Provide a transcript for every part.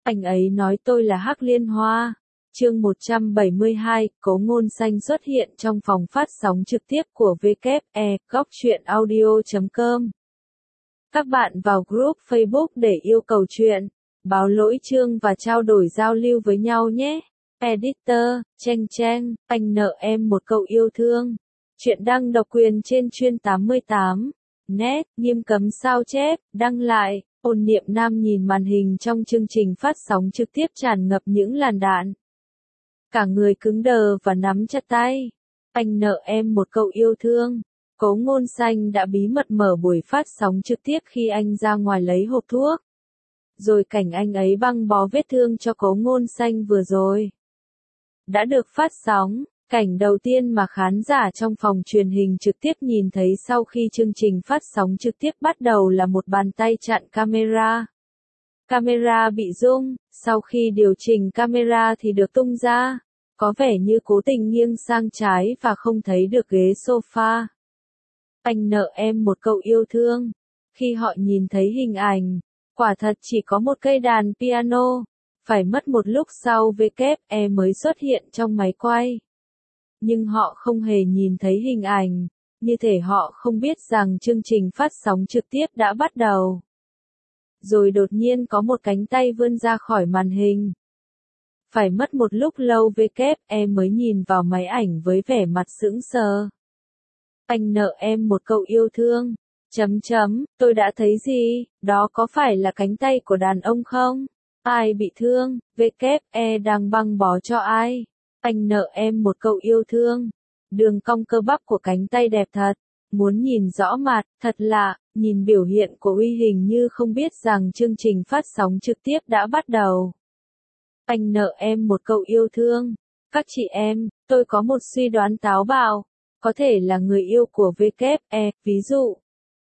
Anh ấy nói tôi là Hắc Liên Hoa. Chương 172, Cố Ngôn Xanh xuất hiện trong phòng phát sóng trực tiếp của WE, gocchuyenaudio.com. Các bạn vào group Facebook để yêu cầu chuyện, báo lỗi chương và trao đổi giao lưu với nhau nhé. Editor, Cheng, anh nợ em một câu yêu thương. Chuyện đăng độc quyền trên Chuyên 88. Net, nghiêm cấm sao chép, đăng lại. Ôn Niệm Nam nhìn màn hình trong chương trình phát sóng trực tiếp tràn ngập những làn đạn. Cả người cứng đờ và nắm chặt tay. Anh nợ em một câu yêu thương. Cố Ngôn Xanh đã bí mật mở buổi phát sóng trực tiếp khi anh ra ngoài lấy hộp thuốc. Rồi cảnh anh ấy băng bó vết thương cho Cố Ngôn Xanh vừa rồi đã được phát sóng. Cảnh đầu tiên mà khán giả trong phòng truyền hình trực tiếp nhìn thấy sau khi chương trình phát sóng trực tiếp bắt đầu là một bàn tay chặn camera. Camera bị rung, sau khi điều chỉnh camera thì được tung ra, có vẻ như cố tình nghiêng sang trái và không thấy được ghế sofa. Anh nợ em một câu yêu thương. Khi họ nhìn thấy hình ảnh, quả thật chỉ có một cây đàn piano. Phải mất một lúc sau WE mới xuất hiện trong máy quay. Nhưng họ không hề nhìn thấy hình ảnh, như thể họ không biết rằng chương trình phát sóng trực tiếp đã bắt đầu. Rồi đột nhiên có một cánh tay vươn ra khỏi màn hình. Phải mất một lúc lâu WE mới nhìn vào máy ảnh với vẻ mặt sững sờ. Anh nợ em một câu yêu thương. Tôi đã thấy gì, đó có phải là cánh tay của đàn ông không? Ai bị thương, WE đang băng bó cho ai? Anh nợ em một câu yêu thương. Đường cong cơ bắp của cánh tay đẹp thật. Muốn nhìn rõ mặt, thật lạ, nhìn biểu hiện của Uy hình như không biết rằng chương trình phát sóng trực tiếp đã bắt đầu. Anh nợ em một câu yêu thương. Các chị em, tôi có một suy đoán táo bạo. Có thể là người yêu của WE, ví dụ.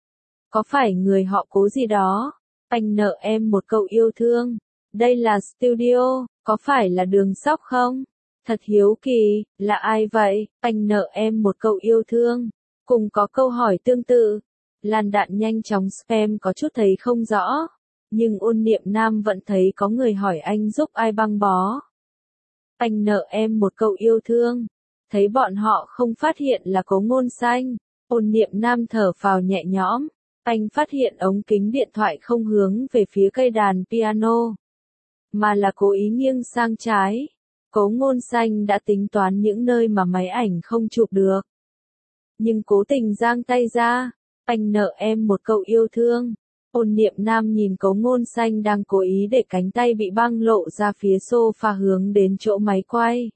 Có phải người họ Cố gì đó? Anh nợ em một câu yêu thương. Đây là studio, có phải là Đường Sóc không? Thật hiếu kỳ, là ai vậy? Anh nợ em một câu yêu thương. Cùng có câu hỏi tương tự. Làn đạn nhanh chóng spam có chút thấy không rõ. Nhưng Ôn Niệm Nam vẫn thấy có người hỏi anh giúp ai băng bó. Anh nợ em một câu yêu thương. Thấy bọn họ không phát hiện là Cố Ngôn Xanh. Ôn Niệm Nam thở phào nhẹ nhõm. Anh phát hiện ống kính điện thoại không hướng về phía cây đàn piano, mà là cố ý nghiêng sang trái. Cố Ngôn Xanh đã tính toán những nơi mà máy ảnh không chụp được. Nhưng cố tình giang tay ra. Anh nợ em một câu yêu thương. Ôn Niệm Nam nhìn Cố Ngôn Xanh đang cố ý để cánh tay bị băng lộ ra phía sofa hướng đến chỗ máy quay.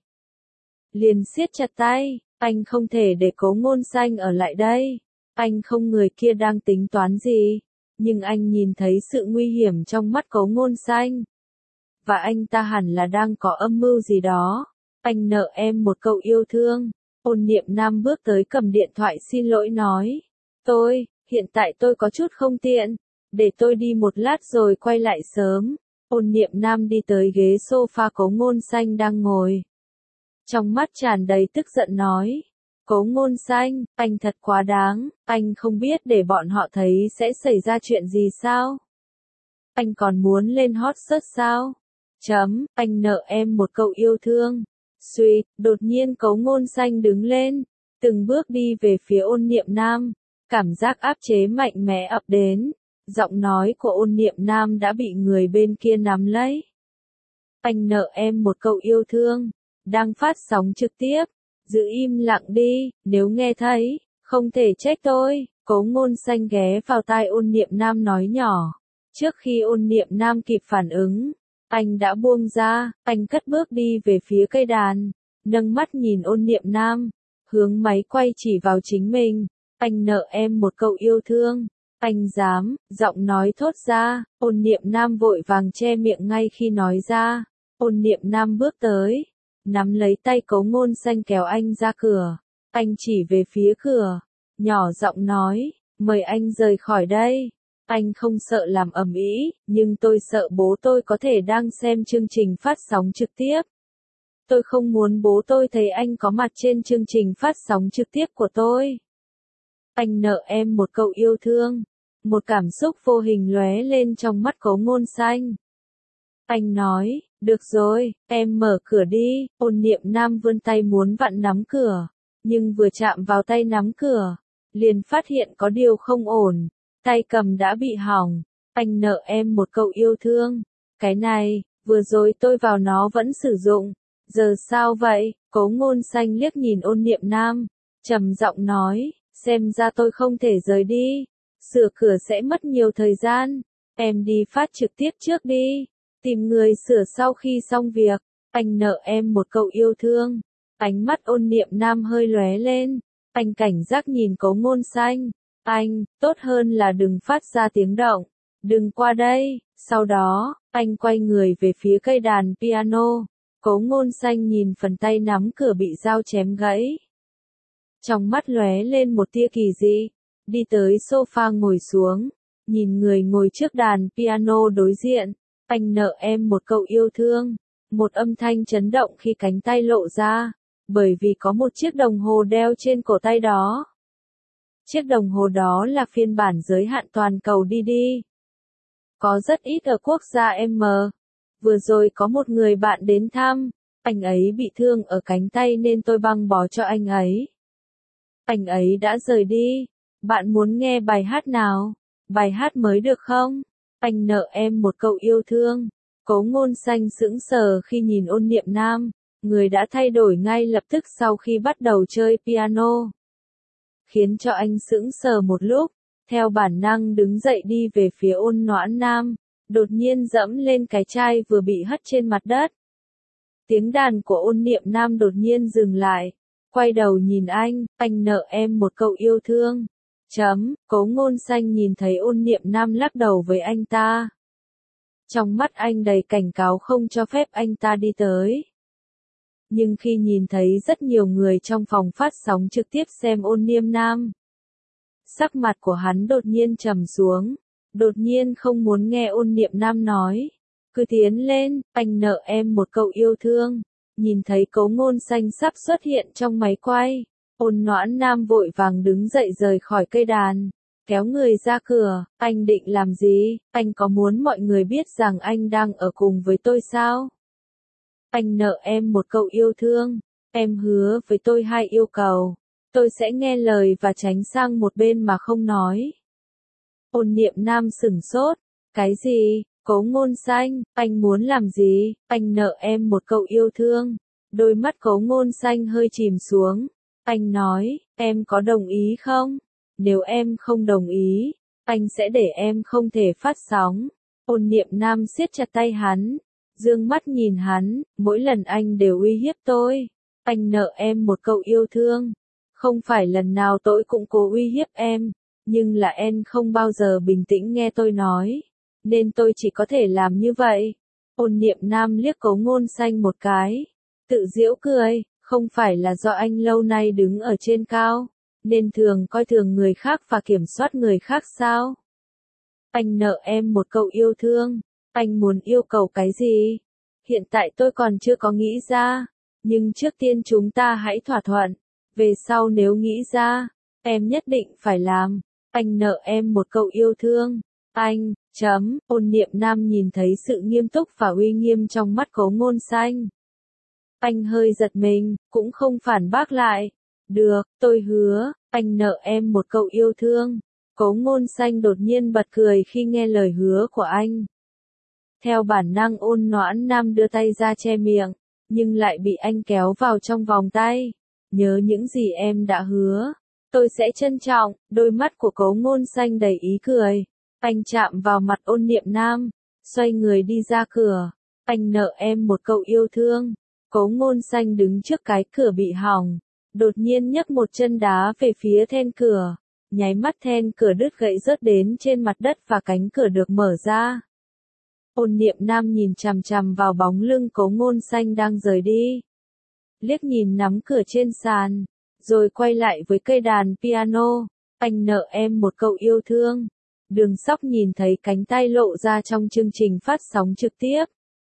Liền siết chặt tay, anh không thể để Cố Ngôn Xanh ở lại đây. Anh không người kia đang tính toán gì. Nhưng anh nhìn thấy sự nguy hiểm trong mắt Cố Ngôn Xanh. Và anh ta hẳn là đang có âm mưu gì đó. Anh nợ em một câu yêu thương. Ôn Niệm Nam bước tới cầm điện thoại xin lỗi nói. Hiện tại tôi có chút không tiện. Để tôi đi một lát rồi quay lại sớm. Ôn Niệm Nam đi tới ghế sofa Cố Ngôn Xanh đang ngồi. Trong mắt tràn đầy tức giận nói. Cố Ngôn Xanh, anh thật quá đáng, anh không biết để bọn họ thấy sẽ xảy ra chuyện gì sao? Anh còn muốn lên hot search sao? Anh nợ em một câu yêu thương. Suýt, đột nhiên Cố Ngôn Xanh đứng lên, từng bước đi về phía Ôn Niệm Nam. Cảm giác áp chế mạnh mẽ ập đến. Giọng nói của Ôn Niệm Nam đã bị người bên kia nắm lấy. Anh nợ em một câu yêu thương. Đang phát sóng trực tiếp. Giữ im lặng đi, nếu nghe thấy, không thể trách tôi. Cố Ngôn Xanh ghé vào tai Ôn Niệm Nam nói nhỏ. Trước khi Ôn Niệm Nam kịp phản ứng, anh đã buông ra, anh cất bước đi về phía cây đàn, nâng mắt nhìn Ôn Niệm Nam, hướng máy quay chỉ vào chính mình. Anh nợ em một câu yêu thương. Anh dám, giọng nói thốt ra, Ôn Niệm Nam vội vàng che miệng ngay khi nói ra. Ôn Niệm Nam bước tới, nắm lấy tay Cố Ngôn Xanh kéo anh ra cửa. Anh chỉ về phía cửa, nhỏ giọng nói, mời anh rời khỏi đây. Anh không sợ làm ầm ĩ, nhưng tôi sợ bố tôi có thể đang xem chương trình phát sóng trực tiếp. Tôi không muốn bố tôi thấy anh có mặt trên chương trình phát sóng trực tiếp của tôi. Anh nợ em một câu yêu thương. Một cảm xúc vô hình lóe lên trong mắt Cố Ngôn Xanh. Anh nói, được rồi, em mở cửa đi. Ôn Niệm Nam vươn tay muốn vặn nắm cửa, nhưng vừa chạm vào tay nắm cửa, liền phát hiện có điều không ổn, tay cầm đã bị hỏng. Anh nợ em một câu yêu thương. Cái này, vừa rồi tôi vào nó vẫn sử dụng. Giờ sao vậy? Cố Ngôn Xanh liếc nhìn Ôn Niệm Nam, trầm giọng nói, xem ra tôi không thể rời đi. Sửa cửa sẽ mất nhiều thời gian. Em đi phát trực tiếp trước đi. Tìm người sửa sau khi xong việc. Anh nợ em một câu yêu thương. Ánh mắt Ôn Niệm Nam hơi lóe lên. Anh cảnh giác nhìn Cố Ngôn Xanh. Anh, tốt hơn là đừng phát ra tiếng động. Đừng qua đây. Sau đó, anh quay người về phía cây đàn piano. Cố Ngôn Xanh nhìn phần tay nắm cửa bị dao chém gãy. Trong mắt lóe lên một tia kỳ dị. Đi tới sofa ngồi xuống. Nhìn người ngồi trước đàn piano đối diện. Anh nợ em một câu yêu thương. Một âm thanh chấn động khi cánh tay lộ ra. Bởi vì có một chiếc đồng hồ đeo trên cổ tay đó. Chiếc đồng hồ đó là phiên bản giới hạn toàn cầu DD. Có rất ít ở quốc gia M. Vừa rồi có một người bạn đến thăm. Anh ấy bị thương ở cánh tay nên tôi băng bó cho anh ấy. Anh ấy đã rời đi. Bạn muốn nghe bài hát nào? Bài hát mới được không? Anh nợ em một câu yêu thương. Cố Ngôn Xanh sững sờ khi nhìn Ôn Niệm Nam. Người đã thay đổi ngay lập tức sau khi bắt đầu chơi piano. Khiến cho anh sững sờ một lúc. Theo bản năng đứng dậy đi về phía Ôn Noãn Nam. Đột nhiên dẫm lên cái chai vừa bị hất trên mặt đất. Tiếng đàn của Ôn Niệm Nam đột nhiên dừng lại. Quay đầu nhìn anh nợ em một câu yêu thương. Cố Ngôn Xanh nhìn thấy Ôn Niệm Nam lắc đầu với anh ta. Trong mắt anh đầy cảnh cáo không cho phép anh ta đi tới. Nhưng khi nhìn thấy rất nhiều người trong phòng phát sóng trực tiếp xem Ôn Niệm Nam, sắc mặt của hắn đột nhiên trầm xuống. Đột nhiên không muốn nghe Ôn Niệm Nam nói. Cứ tiến lên, anh nợ em một câu yêu thương. Nhìn thấy Cố Ngôn Xanh sắp xuất hiện trong máy quay. Ôn Noãn Nam vội vàng đứng dậy rời khỏi cây đàn. Kéo người ra cửa. Anh định làm gì? Anh có muốn mọi người biết rằng anh đang ở cùng với tôi sao? Anh nợ em một câu yêu thương. Em hứa với tôi 2 yêu cầu. Tôi sẽ nghe lời và tránh sang một bên mà không nói. Ôn Niệm Nam sửng sốt. Cái gì? Cố Ngôn Xanh, anh muốn làm gì? Anh nợ em một câu yêu thương. Đôi mắt Cố Ngôn Xanh hơi chìm xuống. Anh nói, em có đồng ý không? Nếu em không đồng ý, anh sẽ để em không thể phát sóng. Ôn Niệm Nam siết chặt tay hắn. Dương mắt nhìn hắn, mỗi lần anh đều uy hiếp tôi. Anh nợ em một câu yêu thương. Không phải lần nào tôi cũng cố uy hiếp em. Nhưng là em không bao giờ bình tĩnh nghe tôi nói. Nên tôi chỉ có thể làm như vậy. Ôn Niệm Nam liếc Cố Ngôn Xanh một cái. Tự giễu cười, không phải là do anh lâu nay đứng ở trên cao. Nên thường coi thường người khác và kiểm soát người khác sao? Anh nợ em một câu yêu thương. Anh muốn yêu cầu cái gì? Hiện tại tôi còn chưa có nghĩ ra. Nhưng trước tiên chúng ta hãy thỏa thuận. Về sau nếu nghĩ ra, em nhất định phải làm. Anh nợ em một câu yêu thương. Anh, Ôn Niệm Nam nhìn thấy sự nghiêm túc và uy nghiêm trong mắt Cố Ngôn Xanh. Anh hơi giật mình, cũng không phản bác lại. Được, tôi hứa, anh nợ em một câu yêu thương. Cố Ngôn Xanh đột nhiên bật cười khi nghe lời hứa của anh. Theo bản năng Ôn Noãn Nam đưa tay ra che miệng, nhưng lại bị anh kéo vào trong vòng tay. Nhớ những gì em đã hứa, tôi sẽ trân trọng. Đôi mắt của Cố Ngôn Xanh đầy ý cười. Anh chạm vào mặt Ôn Niệm Nam, xoay người đi ra cửa. Anh nợ em một câu yêu thương. Cố Ngôn Xanh đứng trước cái cửa bị hỏng, đột nhiên nhấc một chân đá về phía then cửa. Nháy mắt then cửa đứt gãy rớt đến trên mặt đất và cánh cửa được mở ra. Ôn Niệm Nam nhìn chằm chằm vào bóng lưng Cố Ngôn Xanh đang rời đi. Liếc nhìn nắm cửa trên sàn, rồi quay lại với cây đàn piano. Anh nợ em một câu yêu thương. Đường Sóc nhìn thấy cánh tay lộ ra trong chương trình phát sóng trực tiếp.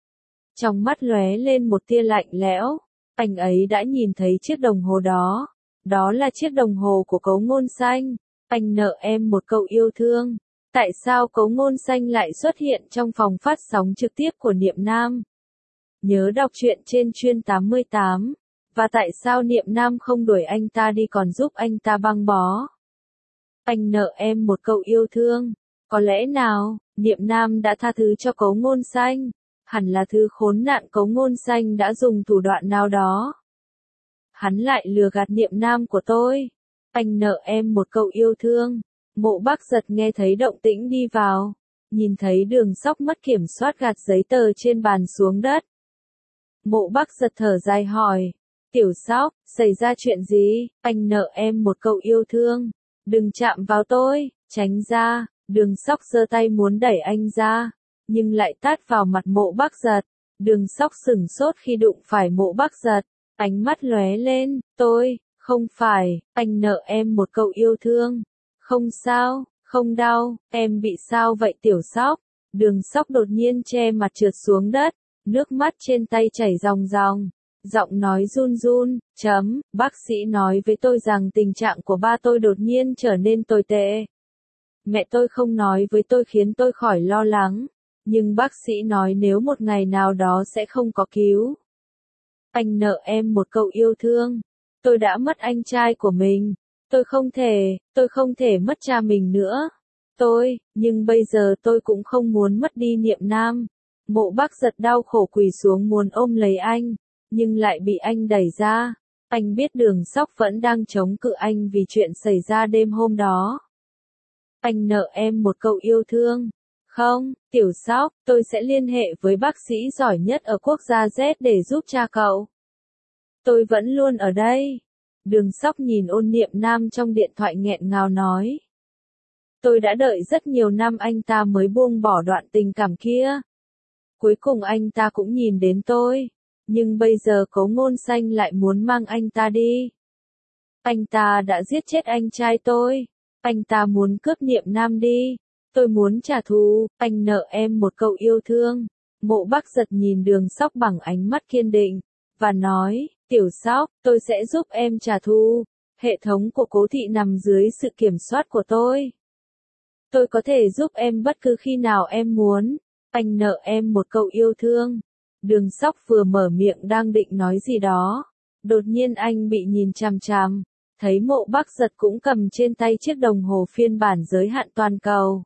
Trong mắt lóe lên một tia lạnh lẽo. Anh ấy đã nhìn thấy chiếc đồng hồ đó. Đó là chiếc đồng hồ của Cố Ngôn Xanh. Anh nợ em một câu yêu thương. Tại sao Cố Ngôn Xanh lại xuất hiện trong phòng phát sóng trực tiếp của Niệm Nam? Nhớ đọc truyện trên chuyên 88. Và tại sao Niệm Nam không đuổi anh ta đi còn giúp anh ta băng bó? Anh nợ em một câu yêu thương. Có lẽ nào, Niệm Nam đã tha thứ cho Cố Ngôn Xanh? Hẳn là thứ khốn nạn Cố Ngôn Xanh đã dùng thủ đoạn nào đó. Hắn lại lừa gạt Niệm Nam của tôi. Anh nợ em một câu yêu thương. Mộ Bác Giật nghe thấy động tĩnh đi vào. Nhìn thấy Đường Sóc mất kiểm soát gạt giấy tờ trên bàn xuống đất. Mộ Bác Giật thở dài hỏi. Tiểu Sóc, xảy ra chuyện gì? Anh nợ em một câu yêu thương. Đừng chạm vào tôi, tránh ra. Đường Sóc giơ tay muốn đẩy anh ra, nhưng lại tát vào mặt Mộ Bác Giật. Đường Sóc sửng sốt khi đụng phải Mộ Bác Giật, ánh mắt lóe lên, không phải, anh nợ em một câu yêu thương. Không sao, không đau, em bị sao vậy Tiểu Sóc? Đường Sóc đột nhiên che mặt trượt xuống đất, nước mắt trên tay chảy ròng ròng. Giọng nói run run, bác sĩ nói với tôi rằng tình trạng của ba tôi đột nhiên trở nên tồi tệ. Mẹ tôi không nói với tôi khiến tôi khỏi lo lắng, nhưng bác sĩ nói nếu một ngày nào đó sẽ không có cứu. Anh nợ em một câu yêu thương. Tôi đã mất anh trai của mình. Tôi không thể mất cha mình nữa. Nhưng bây giờ tôi cũng không muốn mất đi Niệm Nam. Mộ Bác Giật đau khổ quỳ xuống muốn ôm lấy anh, nhưng lại bị anh đẩy ra. Anh biết Đường Sóc vẫn đang chống cự anh vì chuyện xảy ra đêm hôm đó. Anh nợ em một câu yêu thương. Không, Tiểu Sóc, tôi sẽ liên hệ với bác sĩ giỏi nhất ở quốc gia Z để giúp cha cậu. Tôi vẫn luôn ở đây. Đường Sóc nhìn Ôn Niệm Nam trong điện thoại nghẹn ngào nói. Tôi đã đợi rất nhiều năm anh ta mới buông bỏ đoạn tình cảm kia. Cuối cùng anh ta cũng nhìn đến tôi. Nhưng bây giờ Cố Ngôn Xanh lại muốn mang anh ta đi. Anh ta đã giết chết anh trai tôi. Anh ta muốn cướp Niệm Nam đi. Tôi muốn trả thù, anh nợ em một câu yêu thương. Mộ Bác Giật nhìn Đường Sóc bằng ánh mắt kiên định, và nói, Tiểu Sóc, tôi sẽ giúp em trả thù. Hệ thống của Cố thị nằm dưới sự kiểm soát của tôi. Tôi có thể giúp em bất cứ khi nào em muốn. Anh nợ em một câu yêu thương. Đường Sóc vừa mở miệng đang định nói gì đó. Đột nhiên anh bị nhìn chằm chằm. Thấy Mộ Bác Giật cũng cầm trên tay chiếc đồng hồ phiên bản giới hạn toàn cầu.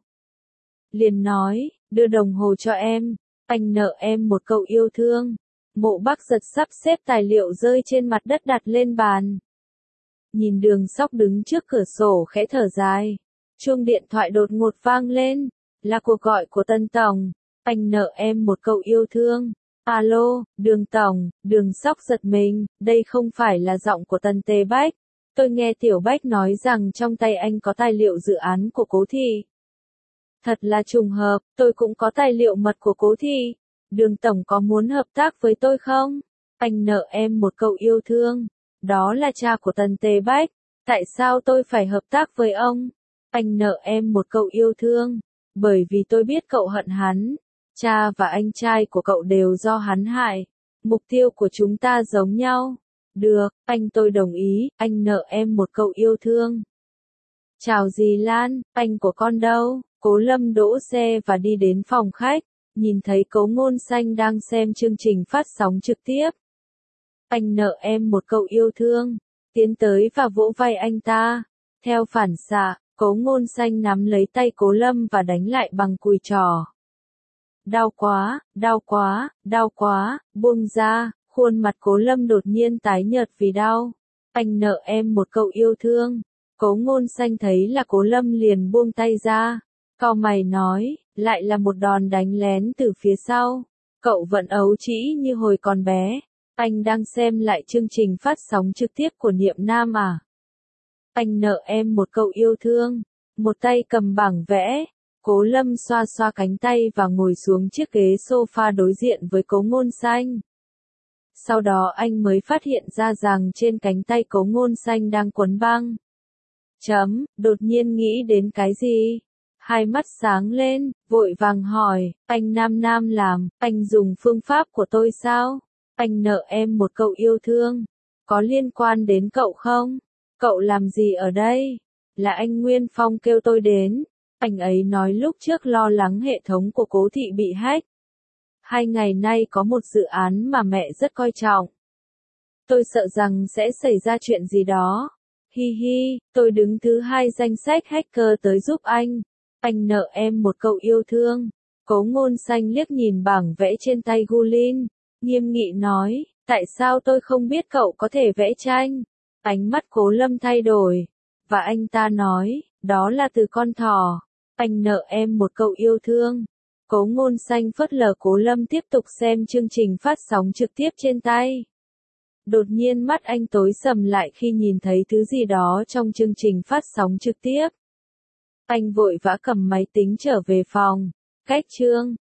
Liền nói, đưa đồng hồ cho em. Anh nợ em một câu yêu thương. Mộ Bác Giật sắp xếp tài liệu rơi trên mặt đất đặt lên bàn. Nhìn Đường Sóc đứng trước cửa sổ khẽ thở dài. Chuông điện thoại đột ngột vang lên. Là cuộc gọi của Tân Tổng. Anh nợ em một câu yêu thương. Alo, Đường Tổng. Đường Sóc giật mình, đây không phải là giọng của Tần Tề Bách. Tôi nghe Tiểu Bách nói rằng trong tay anh có tài liệu dự án của Cố thị. Thật là trùng hợp, tôi cũng có tài liệu mật của Cố thị. Đường Tổng có muốn hợp tác với tôi không? Anh nợ em một câu yêu thương. Đó là cha của Tần Tề Bách. Tại sao tôi phải hợp tác với ông? Anh nợ em một câu yêu thương. Bởi vì tôi biết cậu hận hắn. Cha và anh trai của cậu đều do hắn hại. Mục tiêu của chúng ta giống nhau. Được, tôi đồng ý, anh nợ em một câu yêu thương. Chào dì Lan, anh của con đâu? Cố Lâm đỗ xe và đi đến phòng khách, nhìn thấy Cố Ngôn Xanh đang xem chương trình phát sóng trực tiếp. Anh nợ em một câu yêu thương, tiến tới và vỗ vai anh ta. Theo phản xạ, Cố Ngôn Xanh nắm lấy tay Cố Lâm và đánh lại bằng cùi trò. Đau quá, đau quá, đau quá, buông ra. Khuôn mặt Cố Lâm đột nhiên tái nhợt vì đau. Anh nợ em một câu yêu thương. Cố Ngôn Xanh thấy là Cố Lâm liền buông tay ra. Cau mày nói, lại là một đòn đánh lén từ phía sau. Cậu vẫn ấu trĩ như hồi còn bé. Anh đang xem lại chương trình phát sóng trực tiếp của Niệm Nam à? Anh nợ em một câu yêu thương. Một tay cầm bảng vẽ. Cố Lâm xoa xoa cánh tay và ngồi xuống chiếc ghế sofa đối diện với Cố Ngôn Xanh. Sau đó anh mới phát hiện ra rằng trên cánh tay Cố Ngôn Xanh đang quấn băng. Đột nhiên nghĩ đến cái gì? Hai mắt sáng lên, vội vàng hỏi, anh Nam làm, anh dùng phương pháp của tôi sao? Anh nợ em một câu yêu thương. Có liên quan đến cậu không? Cậu làm gì ở đây? Là anh Nguyên Phong kêu tôi đến. Anh ấy nói lúc trước lo lắng hệ thống của Cố Thị bị hack. 2 ngày nay có một dự án mà mẹ rất coi trọng. Tôi sợ rằng sẽ xảy ra chuyện gì đó. Hi hi, tôi đứng thứ 2 danh sách hacker tới giúp anh. Anh nợ em một câu yêu thương. Cố Ngôn Xanh liếc nhìn bảng vẽ trên tay Gulin, nghiêm nghị nói, tại sao tôi không biết cậu có thể vẽ tranh? Ánh mắt Cố Lâm thay đổi, và anh ta nói, đó là từ con thỏ. Anh nợ em một câu yêu thương. Cố Ngôn Xanh phớt lờ Cố Lâm tiếp tục xem chương trình phát sóng trực tiếp trên tay. Đột nhiên mắt anh tối sầm lại khi nhìn thấy thứ gì đó trong chương trình phát sóng trực tiếp. Anh vội vã cầm máy tính trở về phòng. Cách chương